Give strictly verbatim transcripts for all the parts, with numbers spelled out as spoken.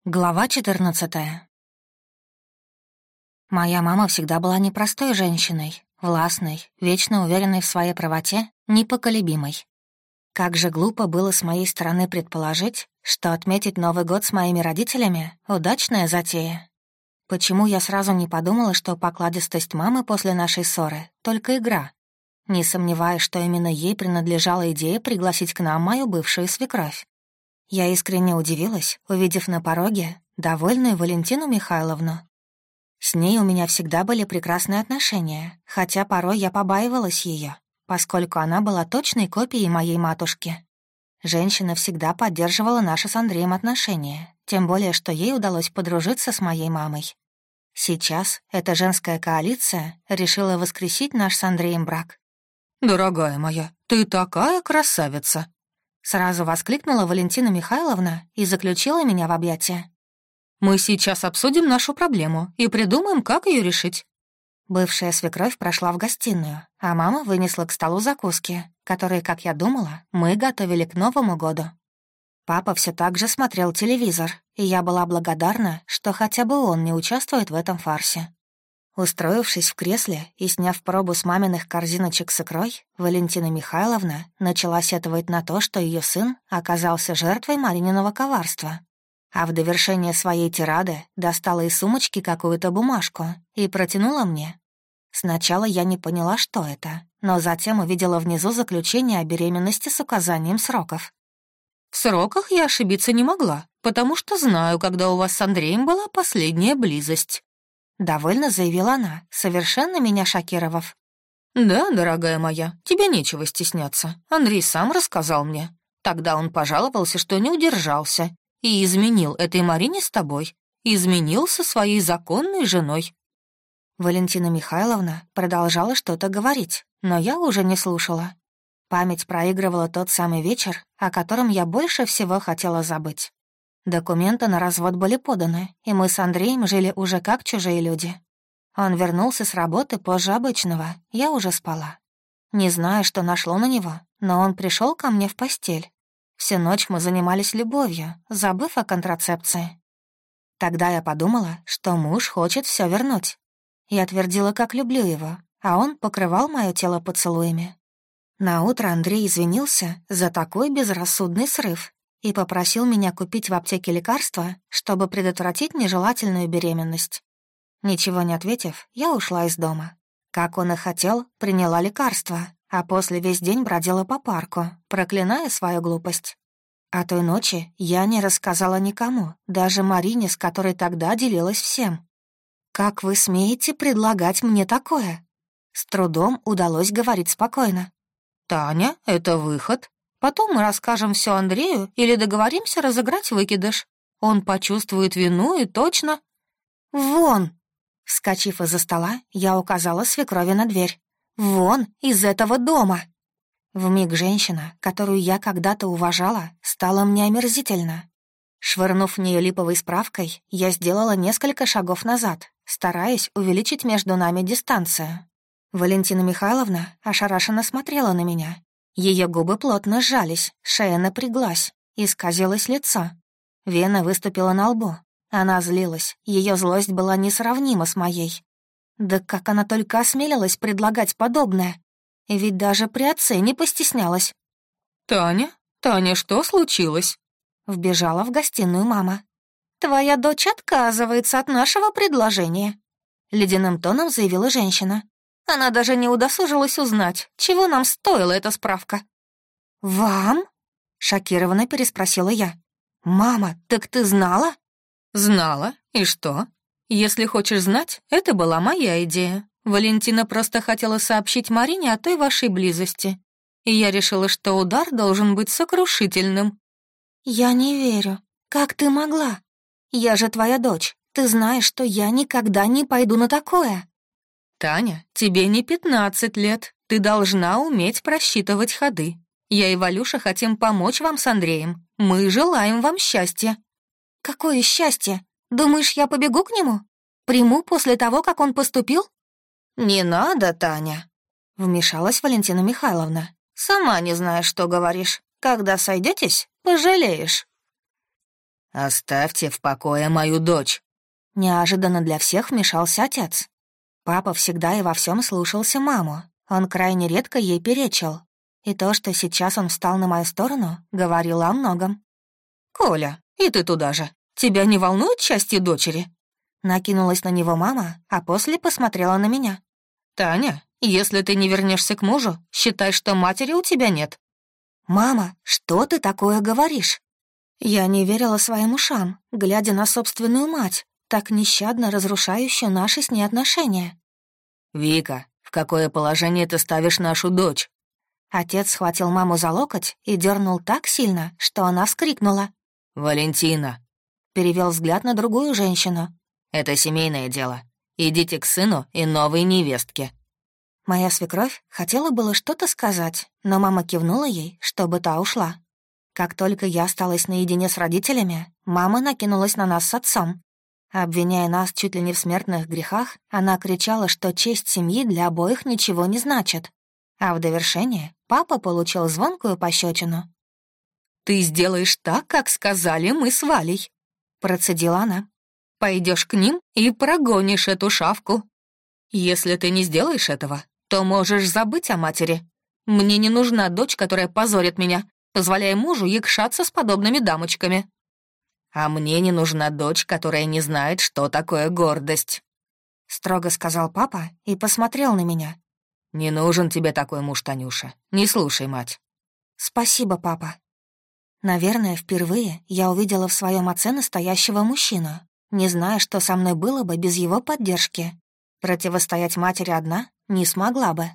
Глава четырнадцатая. Моя мама всегда была непростой женщиной, властной, вечно уверенной в своей правоте, непоколебимой. Как же глупо было с моей стороны предположить, что отметить Новый год с моими родителями — удачная затея. Почему я сразу не подумала, что покладистость мамы после нашей ссоры — только игра? Не сомневаюсь, что именно ей принадлежала идея пригласить к нам мою бывшую свекровь. Я искренне удивилась, увидев на пороге довольную Валентину Михайловну. С ней у меня всегда были прекрасные отношения, хотя порой я побаивалась ее, поскольку она была точной копией моей матушки. Женщина всегда поддерживала наши с Андреем отношения, тем более, что ей удалось подружиться с моей мамой. Сейчас эта женская коалиция решила воскресить наш с Андреем брак. «Дорогая моя, ты такая красавица!» Сразу воскликнула Валентина Михайловна и заключила меня в объятия. «Мы сейчас обсудим нашу проблему и придумаем, как ее решить». Бывшая свекровь прошла в гостиную, а мама вынесла к столу закуски, которые, как я думала, мы готовили к Новому году. Папа все так же смотрел телевизор, и я была благодарна, что хотя бы он не участвует в этом фарсе. Устроившись в кресле и сняв пробу с маминых корзиночек с икрой, Валентина Михайловна начала сетовать на то, что ее сын оказался жертвой Марининого коварства. А в довершение своей тирады достала из сумочки какую-то бумажку и протянула мне. Сначала я не поняла, что это, но затем увидела внизу заключение о беременности с указанием сроков. «В сроках я ошибиться не могла, потому что знаю, когда у вас с Андреем была последняя близость». Довольно заявила она, совершенно меня шокировав. «Да, дорогая моя, тебе нечего стесняться. Андрей сам рассказал мне. Тогда он пожаловался, что не удержался, и изменил этой Марине с тобой. Изменил со своей законной женой». Валентина Михайловна продолжала что-то говорить, но я уже не слушала. Память проигрывала тот самый вечер, о котором я больше всего хотела забыть. Документы на развод были поданы, и мы с Андреем жили уже как чужие люди. Он вернулся с работы позже обычного, я уже спала. Не знаю, что нашло на него, но он пришел ко мне в постель. Всю ночь мы занимались любовью, забыв о контрацепции. Тогда я подумала, что муж хочет все вернуть. Я твердила, как люблю его, а он покрывал мое тело поцелуями. Наутро Андрей извинился за такой безрассудный срыв и попросил меня купить в аптеке лекарства, чтобы предотвратить нежелательную беременность. Ничего не ответив, я ушла из дома. Как он и хотел, приняла лекарство, а после весь день бродила по парку, проклиная свою глупость. О той ночи я не рассказала никому, даже Марине, с которой тогда делилась всем. «Как вы смеете предлагать мне такое?» С трудом удалось говорить спокойно. «Таня, это выход. Потом мы расскажем все Андрею или договоримся разыграть выкидыш. Он почувствует вину и точно...» «Вон!» Вскочив из-за стола, я указала свекрови на дверь. «Вон из этого дома!» Вмиг женщина, которую я когда-то уважала, стала мне омерзительна. Швырнув в нее липовой справкой, я сделала несколько шагов назад, стараясь увеличить между нами дистанцию. Валентина Михайловна ошарашенно смотрела на меня. Ее губы плотно сжались, шея напряглась, исказилось лицо. Вена выступила на лбу. Она злилась, ее злость была несравнима с моей. Да как она только осмелилась предлагать подобное. И ведь даже при отце не постеснялась. «Таня? Таня, что случилось?» Вбежала в гостиную мама. «Твоя дочь отказывается от нашего предложения», — ледяным тоном заявила женщина. Она даже не удосужилась узнать, чего нам стоила эта справка. «Вам?» — шокированно переспросила я. «Мама, так ты знала?» «Знала. И что? Если хочешь знать, это была моя идея. Валентина просто хотела сообщить Марине о той вашей близости. И я решила, что удар должен быть сокрушительным». «Я не верю. Как ты могла? Я же твоя дочь. Ты знаешь, что я никогда не пойду на такое». «Таня, тебе не пятнадцать лет. Ты должна уметь просчитывать ходы. Я и Валюша хотим помочь вам с Андреем. Мы желаем вам счастья». «Какое счастье? Думаешь, я побегу к нему? Приму после того, как он поступил?» «Не надо, Таня», — вмешалась Валентина Михайловна. «Сама не знаешь, что говоришь. Когда сойдетесь, пожалеешь». «Оставьте в покое мою дочь!» Неожиданно для всех вмешался отец. Папа всегда и во всем слушался маму. Он крайне редко ей перечил. И то, что сейчас он встал на мою сторону, говорило о многом. «Коля, и ты туда же. Тебя не волнует счастье дочери?» Накинулась на него мама, а после посмотрела на меня. «Таня, если ты не вернешься к мужу, считай, что матери у тебя нет». «Мама, что ты такое говоришь?» Я не верила своим ушам, глядя на собственную мать, так нещадно разрушающую наши с ней отношения. «Вика, в какое положение ты ставишь нашу дочь?» Отец схватил маму за локоть и дернул так сильно, что она вскрикнула. «Валентина!» Перевел взгляд на другую женщину. «Это семейное дело. Идите к сыну и новой невестке». Моя свекровь хотела было что-то сказать, но мама кивнула ей, чтобы та ушла. Как только я осталась наедине с родителями, мама накинулась на нас с отцом. Обвиняя нас чуть ли не в смертных грехах, она кричала, что честь семьи для обоих ничего не значит. А в довершение папа получил звонкую пощечину. «Ты сделаешь так, как сказали мы с Валей», — процедила она. «Пойдешь к ним и прогонишь эту шавку. Если ты не сделаешь этого, то можешь забыть о матери. Мне не нужна дочь, которая позорит меня, позволяя мужу якшаться с подобными дамочками. А мне не нужна дочь, которая не знает, что такое гордость», — строго сказал папа и посмотрел на меня. «Не нужен тебе такой муж, Танюша. Не слушай мать». «Спасибо, папа». Наверное, впервые я увидела в своем отце настоящего мужчину, не зная, что со мной было бы без его поддержки. Противостоять матери одна не смогла бы.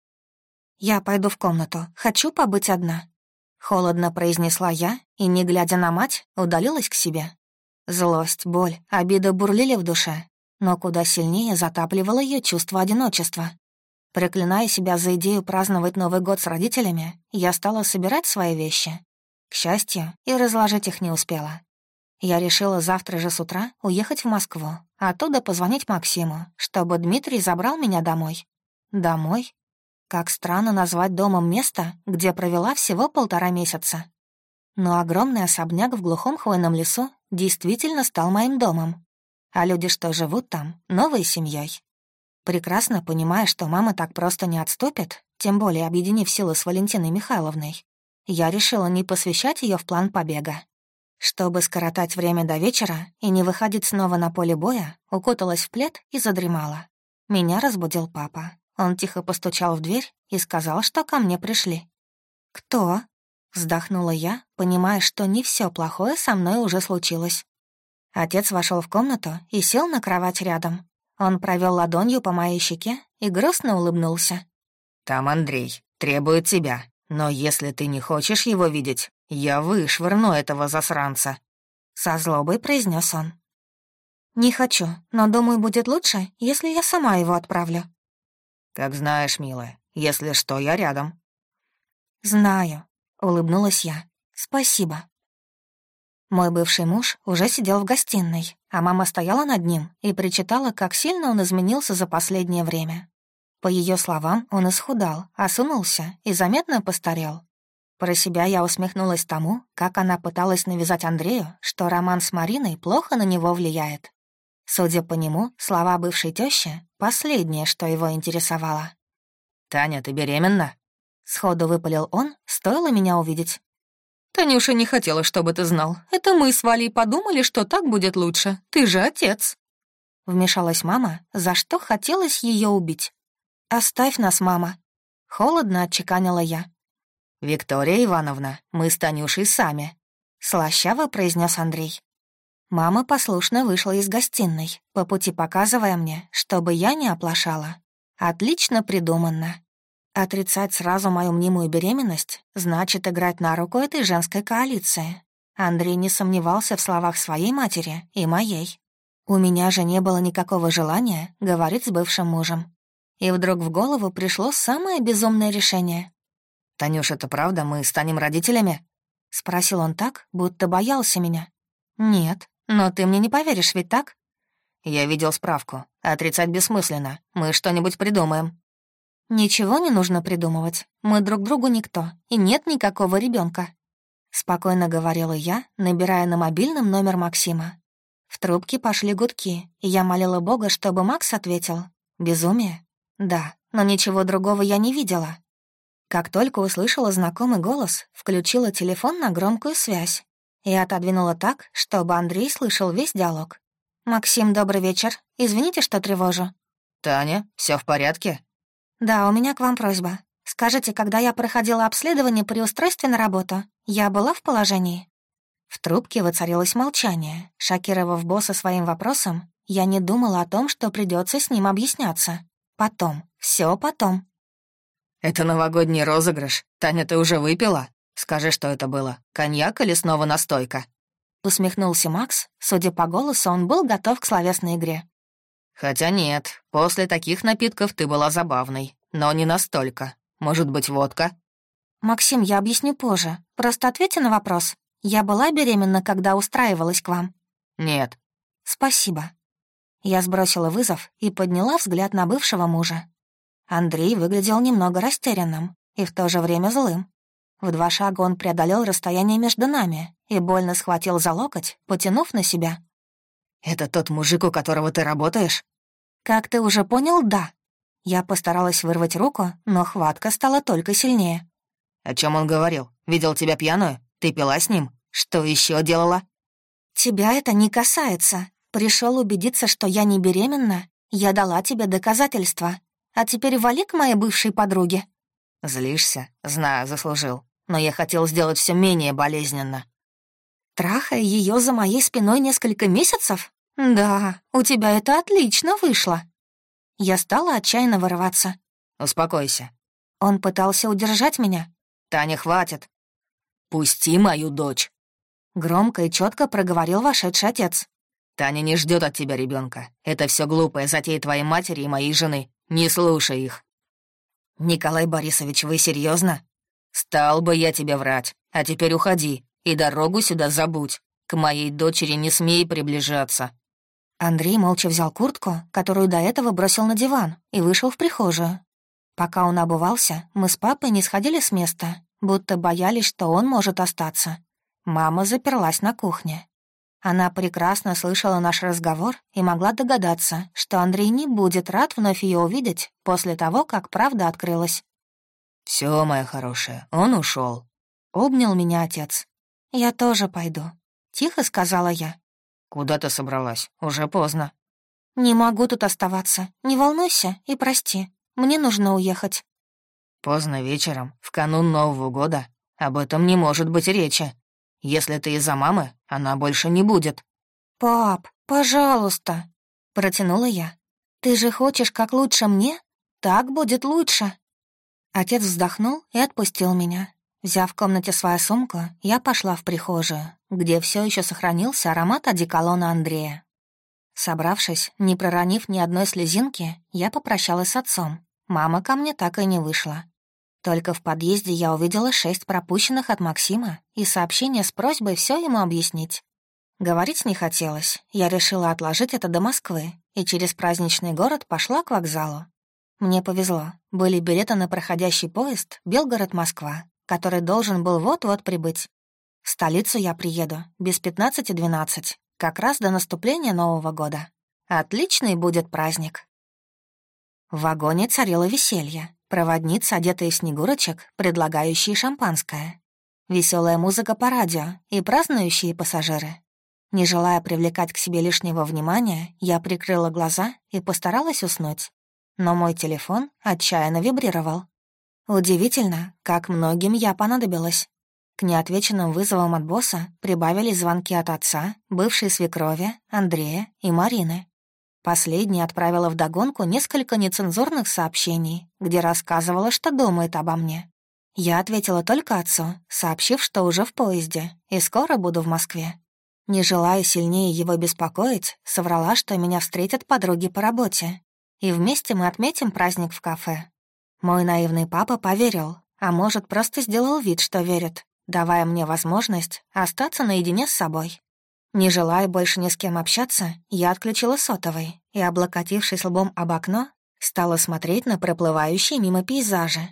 «Я пойду в комнату. Хочу побыть одна», — холодно произнесла я и, не глядя на мать, удалилась к себе. Злость, боль, обида бурлили в душе, но куда сильнее затапливало ее чувство одиночества. Проклиная себя за идею праздновать Новый год с родителями, я стала собирать свои вещи. К счастью, и разложить их не успела. Я решила завтра же с утра уехать в Москву, а оттуда позвонить Максиму, чтобы Дмитрий забрал меня домой. Домой? Как странно назвать домом место, где провела всего полтора месяца. Но огромный особняк в глухом хвойном лесу действительно стал моим домом. А люди, что живут там, новой семьей. Прекрасно понимая, что мама так просто не отступит, тем более объединив силы с Валентиной Михайловной, я решила не посвящать ее в план побега. Чтобы скоротать время до вечера и не выходить снова на поле боя, укуталась в плед и задремала. Меня разбудил папа. Он тихо постучал в дверь и сказал, что ко мне пришли. «Кто?» — вздохнула я, понимая, что не все плохое со мной уже случилось. Отец вошел в комнату и сел на кровать рядом. Он провел ладонью по моей щеке и грустно улыбнулся. «Там Андрей требует тебя, но если ты не хочешь его видеть, я вышвырну этого засранца», — со злобой произнес он. «Не хочу, но думаю, будет лучше, если я сама его отправлю». «Как знаешь, милая, если что, я рядом». «Знаю», — улыбнулась я. «Спасибо». Мой бывший муж уже сидел в гостиной, а мама стояла над ним и причитала, как сильно он изменился за последнее время. По ее словам, он исхудал, осунулся и заметно постарел. Про себя я усмехнулась тому, как она пыталась навязать Андрею, что роман с Мариной плохо на него влияет. Судя по нему, слова бывшей тёщи — последнее, что его интересовало. «Таня, ты беременна?» — сходу выпалил он, стоило меня увидеть. «Танюша не хотела, чтобы ты знал. Это мы с Валей подумали, что так будет лучше. Ты же отец». Вмешалась мама, за что хотелось ее убить. «Оставь нас, мама», — холодно отчеканила я. «Виктория Ивановна, мы с Танюшей сами», — слащаво произнес Андрей. Мама послушно вышла из гостиной, по пути показывая мне, чтобы я не оплошала. Отлично придуманно. Отрицать сразу мою мнимую беременность значит играть на руку этой женской коалиции. Андрей не сомневался в словах своей матери и моей. У меня же не было никакого желания говорить с бывшим мужем. И вдруг в голову пришло самое безумное решение. «Танюш, это правда? Мы станем родителями?» — спросил он так, будто боялся меня. «Нет, но ты мне не поверишь, ведь так?» «Я видел справку. Отрицать бессмысленно. Мы что-нибудь придумаем». «Ничего не нужно придумывать. Мы друг другу никто, и нет никакого ребенка. спокойно говорила я, набирая на мобильном номер Максима. В трубке пошли гудки, и я молила Бога, чтобы Макс ответил. Безумие? Да, но ничего другого я не видела. Как только услышала знакомый голос, включила телефон на громкую связь и отодвинула так, чтобы Андрей слышал весь диалог. «Максим, добрый вечер. Извините, что тревожу». «Таня, все в порядке?» «Да, у меня к вам просьба. Скажите, когда я проходила обследование при устройстве на работу, я была в положении?» В трубке воцарилось молчание. Шокировав босса своим вопросом, я не думала о том, что придется с ним объясняться. Потом, все потом. «Это новогодний розыгрыш. Таня, ты уже выпила? Скажи, что это было. Коньяк или снова настойка?» Усмехнулся Макс. Судя по голосу, он был готов к словесной игре. «Хотя нет, после таких напитков ты была забавной, но не настолько. Может быть, водка?» «Максим, я объясню позже. Просто ответьте на вопрос. Я была беременна, когда устраивалась к вам?» «Нет». «Спасибо». Я сбросила вызов и подняла взгляд на бывшего мужа. Андрей выглядел немного растерянным и в то же время злым. В два шага он преодолел расстояние между нами и больно схватил за локоть, потянув на себя. «Это тот мужик, у которого ты работаешь?» «Как ты уже понял, да». Я постаралась вырвать руку, но хватка стала только сильнее. «О чем он говорил? Видел тебя пьяную? Ты пила с ним? Что еще делала?» «Тебя это не касается. Пришел убедиться, что я не беременна. Я дала тебе доказательства. А теперь вали к моей бывшей подруге». «Злишься? Знаю, заслужил. Но я хотел сделать все менее болезненно». «Трахая ее за моей спиной несколько месяцев? Да, у тебя это отлично вышло». Я стала отчаянно вырываться. «Успокойся». Он пытался удержать меня. «Таня, хватит». «Пусти мою дочь». Громко и четко проговорил вошедший отец. «Таня не ждет от тебя ребенка. Это все глупая затея твоей матери и моей жены. Не слушай их». «Николай Борисович, вы серьезно? Стал бы я тебе врать. А теперь уходи и дорогу сюда забудь. К моей дочери не смей приближаться». Андрей молча взял куртку, которую до этого бросил на диван, и вышел в прихожую. Пока он обувался, мы с папой не сходили с места, будто боялись, что он может остаться. Мама заперлась на кухне. Она прекрасно слышала наш разговор и могла догадаться, что Андрей не будет рад вновь ее увидеть после того, как правда открылась. Все, моя хорошая, он ушел. Обнял меня отец. «Я тоже пойду», — тихо сказала я. «Куда ты собралась? Уже поздно». «Не могу тут оставаться. Не волнуйся и прости. Мне нужно уехать». «Поздно вечером, в канун Нового года. Об этом не может быть речи. Если ты из-за мамы, она больше не будет». «Пап, пожалуйста», — протянула я. «Ты же хочешь как лучше мне? Так будет лучше». Отец вздохнул и отпустил меня. Взяв в комнате свою сумку, я пошла в прихожую, где все еще сохранился аромат одеколона Андрея. Собравшись, не проронив ни одной слезинки, я попрощалась с отцом. Мама ко мне так и не вышла. Только в подъезде я увидела шесть пропущенных от Максима и сообщение с просьбой все ему объяснить. Говорить не хотелось, я решила отложить это до Москвы и через праздничный город пошла к вокзалу. Мне повезло, были билеты на проходящий поезд Белгород-Москва, который должен был вот-вот прибыть. В столицу я приеду без пятнадцати двенадцать, как раз до наступления Нового года. Отличный будет праздник. В вагоне царило веселье. Проводницы, одетые в снегурочек, предлагающие шампанское. Веселая музыка по радио и празднующие пассажиры. Не желая привлекать к себе лишнего внимания, я прикрыла глаза и постаралась уснуть. Но мой телефон отчаянно вибрировал. Удивительно, как многим я понадобилась. К неотвеченным вызовам от босса прибавились звонки от отца, бывшей свекрови, Андрея и Марины. Последняя отправила вдогонку несколько нецензурных сообщений, где рассказывала, что думает обо мне. Я ответила только отцу, сообщив, что уже в поезде и скоро буду в Москве. Не желая сильнее его беспокоить, соврала, что меня встретят подруги по работе, и вместе мы отметим праздник в кафе. Мой наивный папа поверил, а может, просто сделал вид, что верит, давая мне возможность остаться наедине с собой. Не желая больше ни с кем общаться, я отключила сотовый и, облокотившись лбом об окно, стала смотреть на проплывающие мимо пейзажи.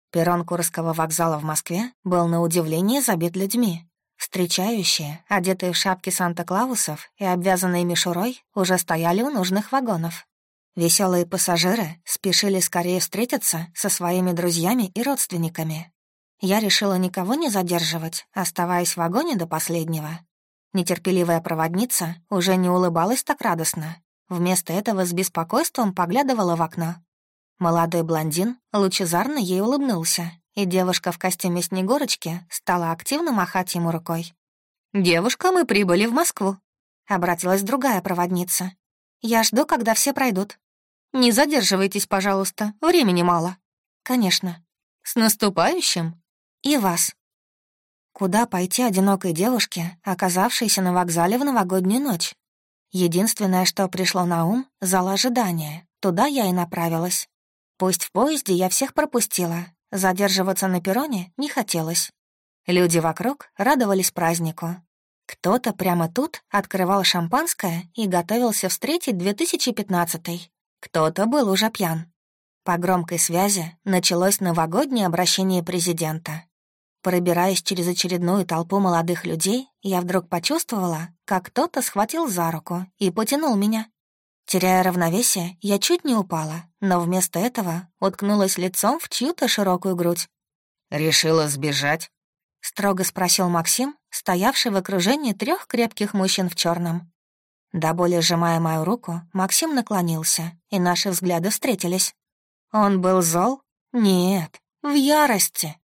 Перрон Курского вокзала в Москве был на удивление забит людьми. Встречающие, одетые в шапки Санта-Клаусов и обвязанные мишурой, уже стояли у нужных вагонов. Веселые пассажиры спешили скорее встретиться со своими друзьями и родственниками. Я решила никого не задерживать, оставаясь в вагоне до последнего. Нетерпеливая проводница уже не улыбалась так радостно. Вместо этого с беспокойством поглядывала в окно. Молодой блондин лучезарно ей улыбнулся, и девушка в костюме Снегурочки стала активно махать ему рукой. «Девушка, мы прибыли в Москву», — обратилась другая проводница. «Я жду, когда все пройдут. Не задерживайтесь, пожалуйста, времени мало». «Конечно». «С наступающим?» «И вас». Куда пойти одинокой девушке, оказавшейся на вокзале в новогоднюю ночь? Единственное, что пришло на ум — зал ожидания. Туда я и направилась. Пусть в поезде я всех пропустила, задерживаться на перроне не хотелось. Люди вокруг радовались празднику. Кто-то прямо тут открывал шампанское и готовился встретить две тысячи пятнадцатый. Кто-то был уже пьян. По громкой связи началось новогоднее обращение президента. Пробираясь через очередную толпу молодых людей, я вдруг почувствовала, как кто-то схватил за руку и потянул меня. Теряя равновесие, я чуть не упала, но вместо этого уткнулась лицом в чью-то широкую грудь. «Решила сбежать?» — строго спросил Максим, стоявший в окружении трех крепких мужчин в черном. До боли сжимая мою руку, Максим наклонился, и наши взгляды встретились. Он был зол? Нет, в ярости.